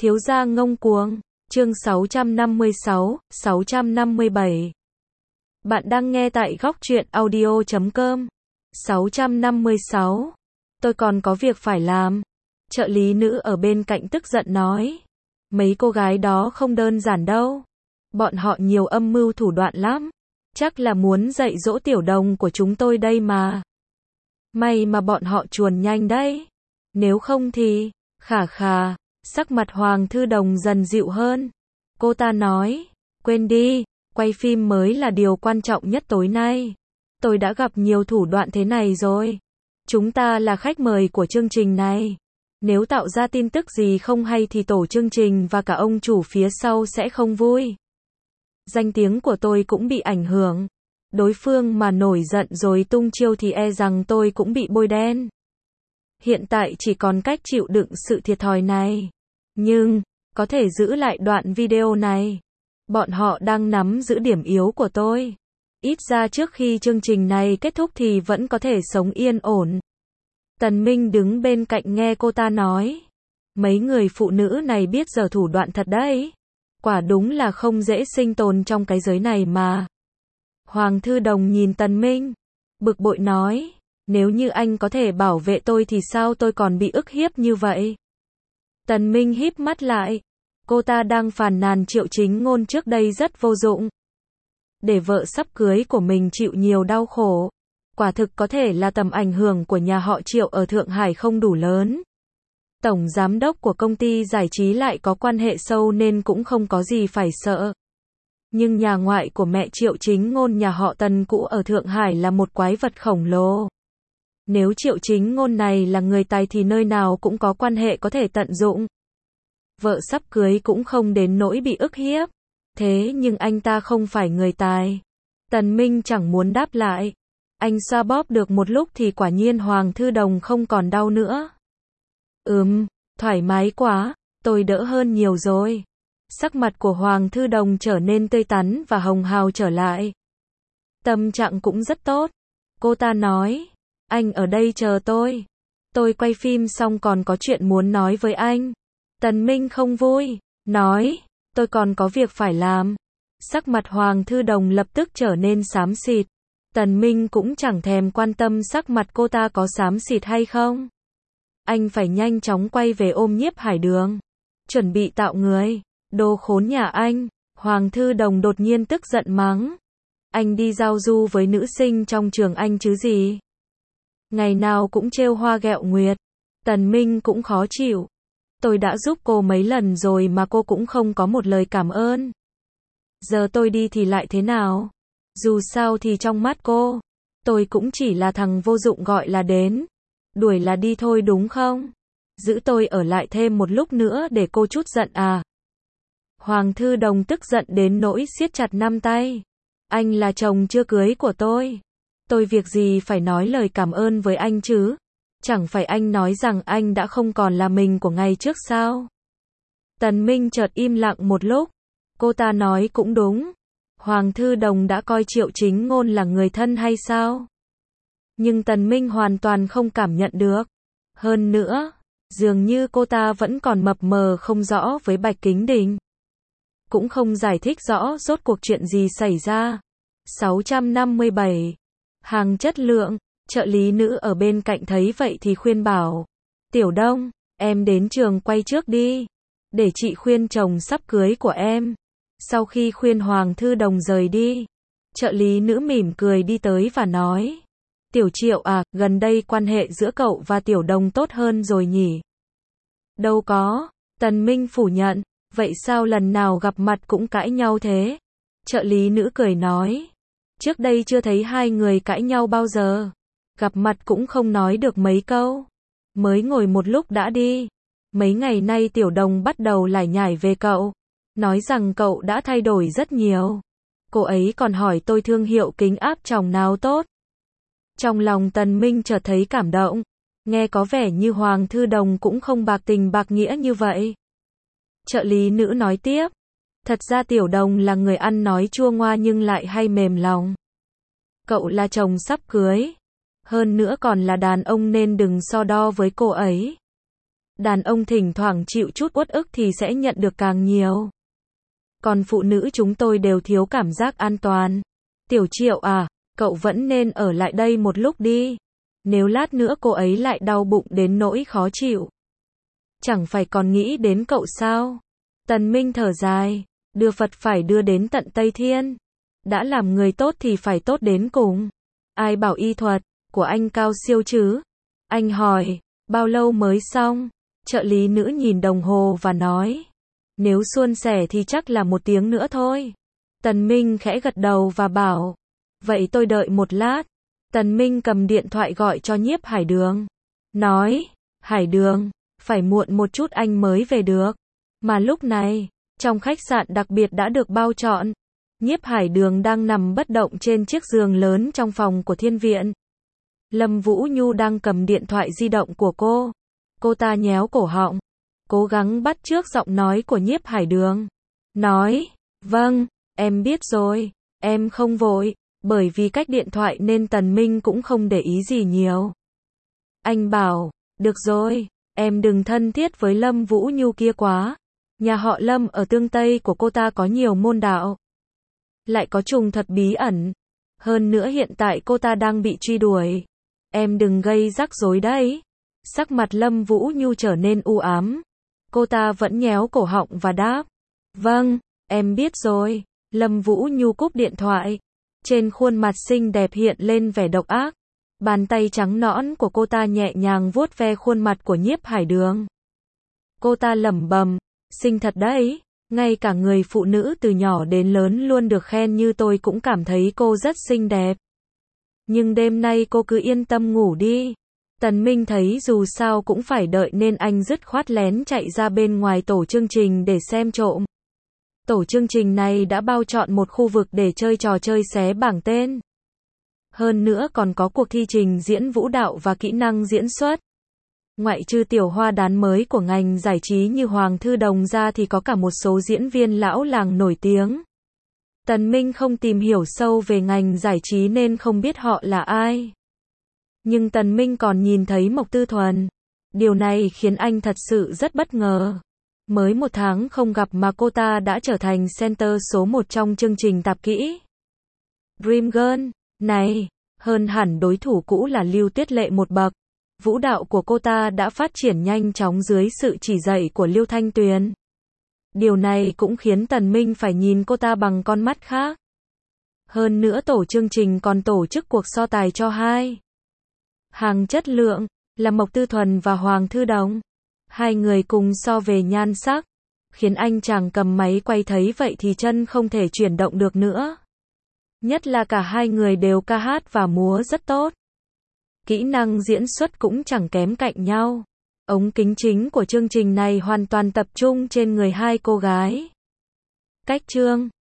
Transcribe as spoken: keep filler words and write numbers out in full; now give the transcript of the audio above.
Thiếu gia ngông cuồng, chương sáu trăm năm mươi sáu, sáu trăm năm mươi bảy. Bạn đang nghe tại góc truyện audio chấm com. sáu trăm năm mươi sáu. Tôi còn có việc phải làm. Trợ lý nữ ở bên cạnh tức giận nói. Mấy cô gái đó không đơn giản đâu. Bọn họ nhiều âm mưu thủ đoạn lắm. Chắc là muốn dạy dỗ tiểu đồng của chúng tôi đây mà. May mà bọn họ chuồn nhanh đấy. Nếu không thì, khà khà. Sắc mặt Hoàng Thư Đồng dần dịu hơn. Cô ta nói, quên đi, quay phim mới là điều quan trọng nhất tối nay. Tôi đã gặp nhiều thủ đoạn thế này rồi. Chúng ta là khách mời của chương trình này. Nếu tạo ra tin tức gì không hay thì tổ chương trình và cả ông chủ phía sau sẽ không vui. Danh tiếng của tôi cũng bị ảnh hưởng. Đối phương mà nổi giận rồi tung chiêu thì e rằng tôi cũng bị bôi đen. Hiện tại chỉ còn cách chịu đựng sự thiệt thòi này. Nhưng, có thể giữ lại đoạn video này. Bọn họ đang nắm giữ điểm yếu của tôi. Ít ra trước khi chương trình này kết thúc thì vẫn có thể sống yên ổn. Tần Minh đứng bên cạnh nghe cô ta nói. Mấy người phụ nữ này biết giở thủ đoạn thật đấy. Quả đúng là không dễ sinh tồn trong cái giới này mà. Hoàng Thư Đồng nhìn Tần Minh. Bực bội nói. Nếu như anh có thể bảo vệ tôi thì sao tôi còn bị ức hiếp như vậy? Tần Minh híp mắt lại. Cô ta đang phàn nàn Triệu Chính Ngôn trước đây rất vô dụng. Để vợ sắp cưới của mình chịu nhiều đau khổ. Quả thực có thể là tầm ảnh hưởng của nhà họ Triệu ở Thượng Hải không đủ lớn. Tổng giám đốc của công ty giải trí lại có quan hệ sâu nên cũng không có gì phải sợ. Nhưng nhà ngoại của mẹ Triệu Chính Ngôn nhà họ Tần cũ ở Thượng Hải là một quái vật khổng lồ. Nếu Triệu Chính Ngôn này là người tài thì nơi nào cũng có quan hệ có thể tận dụng. Vợ sắp cưới cũng không đến nỗi bị ức hiếp. Thế nhưng anh ta không phải người tài. Tần Minh chẳng muốn đáp lại. Anh xoa bóp được một lúc thì quả nhiên Hoàng Thư Đồng không còn đau nữa. Ừm, thoải mái quá, tôi đỡ hơn nhiều rồi. Sắc mặt của Hoàng Thư Đồng trở nên tươi tắn và hồng hào trở lại. Tâm trạng cũng rất tốt. Cô ta nói. Anh ở đây chờ tôi. Tôi quay phim xong còn có chuyện muốn nói với anh. Tần Minh không vui. Nói. Tôi còn có việc phải làm. Sắc mặt Hoàng Thư Đồng lập tức trở nên xám xịt. Tần Minh cũng chẳng thèm quan tâm sắc mặt cô ta có xám xịt hay không. Anh phải nhanh chóng quay về ôm Nhiếp Hải Đường. Chuẩn bị tạo người. Đồ khốn nhà anh. Hoàng Thư Đồng đột nhiên tức giận mắng. Anh đi giao du với nữ sinh trong trường anh chứ gì. Ngày nào cũng trêu hoa ghẹo nguyệt. Tần Minh cũng khó chịu. Tôi đã giúp cô mấy lần rồi mà cô cũng không có một lời cảm ơn. Giờ tôi đi thì lại thế nào? Dù sao thì trong mắt cô, tôi cũng chỉ là thằng vô dụng gọi là đến. Đuổi là đi thôi đúng không? Giữ tôi ở lại thêm một lúc nữa để cô chút giận à? Hoàng Thư Đồng tức giận đến nỗi siết chặt năm tay. Anh là chồng chưa cưới của tôi. Tôi việc gì phải nói lời cảm ơn với anh chứ? Chẳng phải anh nói rằng anh đã không còn là mình của ngày trước sao? Tần Minh chợt im lặng một lúc. Cô ta nói cũng đúng. Hoàng Thư Đồng đã coi Triệu Chính Ngôn là người thân hay sao? Nhưng Tần Minh hoàn toàn không cảm nhận được. Hơn nữa, dường như cô ta vẫn còn mập mờ không rõ với Bạch Kính Đình. Cũng không giải thích rõ rốt cuộc chuyện gì xảy ra. sáu trăm năm mươi bảy. Hàng chất lượng. Trợ lý nữ ở bên cạnh thấy vậy thì khuyên bảo. Tiểu Đông, em đến trường quay trước đi. Để chị khuyên chồng sắp cưới của em. Sau khi khuyên Hoàng Thư Đồng rời đi, trợ lý nữ mỉm cười đi tới và nói. Tiểu Triệu à, gần đây quan hệ giữa cậu và Tiểu Đông tốt hơn rồi nhỉ? Đâu có, Tần Minh phủ nhận. Vậy sao lần nào gặp mặt cũng cãi nhau thế? Trợ lý nữ cười nói. Trước đây chưa thấy hai người cãi nhau bao giờ. Gặp mặt cũng không nói được mấy câu. Mới ngồi một lúc đã đi. Mấy ngày nay Tiểu Đồng bắt đầu lải nhải về cậu. Nói rằng cậu đã thay đổi rất nhiều. Cô ấy còn hỏi tôi thương hiệu kính áp tròng nào tốt. Trong lòng Tần Minh chợt thấy cảm động. Nghe có vẻ như Hoàng Thư Đồng cũng không bạc tình bạc nghĩa như vậy. Trợ lý nữ nói tiếp. Thật ra Tiểu Đồng là người ăn nói chua ngoa nhưng lại hay mềm lòng. Cậu là chồng sắp cưới. Hơn nữa còn là đàn ông nên đừng so đo với cô ấy. Đàn ông thỉnh thoảng chịu chút uất ức thì sẽ nhận được càng nhiều. Còn phụ nữ chúng tôi đều thiếu cảm giác an toàn. Tiểu Triệu à, cậu vẫn nên ở lại đây một lúc đi. Nếu lát nữa cô ấy lại đau bụng đến nỗi khó chịu. Chẳng phải còn nghĩ đến cậu sao? Tần Minh thở dài, đưa Phật phải đưa đến tận Tây Thiên. Đã làm người tốt thì phải tốt đến cùng. Ai bảo y thuật của anh cao siêu chứ? Anh hỏi, bao lâu mới xong? Trợ lý nữ nhìn đồng hồ và nói, nếu suôn sẻ thì chắc là một tiếng nữa thôi. Tần Minh khẽ gật đầu và bảo, vậy tôi đợi một lát. Tần Minh cầm điện thoại gọi cho Nhiếp Hải Đường. Nói, Hải Đường, phải muộn một chút anh mới về được. Mà lúc này, trong khách sạn đặc biệt đã được bao trọn, Nhiếp Hải Đường đang nằm bất động trên chiếc giường lớn trong phòng của thiên viện. Lâm Vũ Nhu đang cầm điện thoại di động của cô. Cô ta nhéo cổ họng, cố gắng bắt chước giọng nói của Nhiếp Hải Đường. Nói, vâng, em biết rồi, em không vội, bởi vì cách điện thoại nên Tần Minh cũng không để ý gì nhiều. Anh bảo, được rồi, em đừng thân thiết với Lâm Vũ Nhu kia quá. Nhà họ Lâm ở tương Tây của cô ta có nhiều môn đạo. Lại có trùng thật bí ẩn. Hơn nữa hiện tại cô ta đang bị truy đuổi. Em đừng gây rắc rối đấy. Sắc mặt Lâm Vũ Nhu trở nên u ám. Cô ta vẫn nhéo cổ họng và đáp. Vâng, em biết rồi. Lâm Vũ Nhu cúp điện thoại. Trên khuôn mặt xinh đẹp hiện lên vẻ độc ác. Bàn tay trắng nõn của cô ta nhẹ nhàng vuốt ve khuôn mặt của Nhiếp Hải Đường. Cô ta lẩm bẩm, xinh thật đấy. Ngay cả người phụ nữ từ nhỏ đến lớn luôn được khen như tôi cũng cảm thấy cô rất xinh đẹp. Nhưng đêm nay cô cứ yên tâm ngủ đi. Tần Minh thấy dù sao cũng phải đợi nên anh dứt khoát lén chạy ra bên ngoài tổ chương trình để xem trộm. Tổ chương trình này đã bao trọn một khu vực để chơi trò chơi xé bảng tên. Hơn nữa còn có cuộc thi trình diễn vũ đạo và kỹ năng diễn xuất. Ngoại trừ tiểu hoa đán mới của ngành giải trí như Hoàng Thư Đồng ra thì có cả một số diễn viên lão làng nổi tiếng. Tần Minh không tìm hiểu sâu về ngành giải trí nên không biết họ là ai. Nhưng Tần Minh còn nhìn thấy Mộc Tư Thuần. Điều này khiến anh thật sự rất bất ngờ. Mới một tháng không gặp mà cô ta đã trở thành center số một trong chương trình tạp kỹ Dream Girl này, hơn hẳn đối thủ cũ là Lưu Tuyết Lệ một bậc. Vũ đạo của cô ta đã phát triển nhanh chóng dưới sự chỉ dạy của Lưu Thanh Tuyền. Điều này cũng khiến Tần Minh phải nhìn cô ta bằng con mắt khác. Hơn nữa tổ chương trình còn tổ chức cuộc so tài cho hai hàng chất lượng, là Mộc Tư Thuần và Hoàng Thư Đồng. Hai người cùng so về nhan sắc, khiến anh chàng cầm máy quay thấy vậy thì chân không thể chuyển động được nữa. Nhất là cả hai người đều ca hát và múa rất tốt. Kỹ năng diễn xuất cũng chẳng kém cạnh nhau. Ống kính chính của chương trình này hoàn toàn tập trung trên người hai cô gái. Cách chương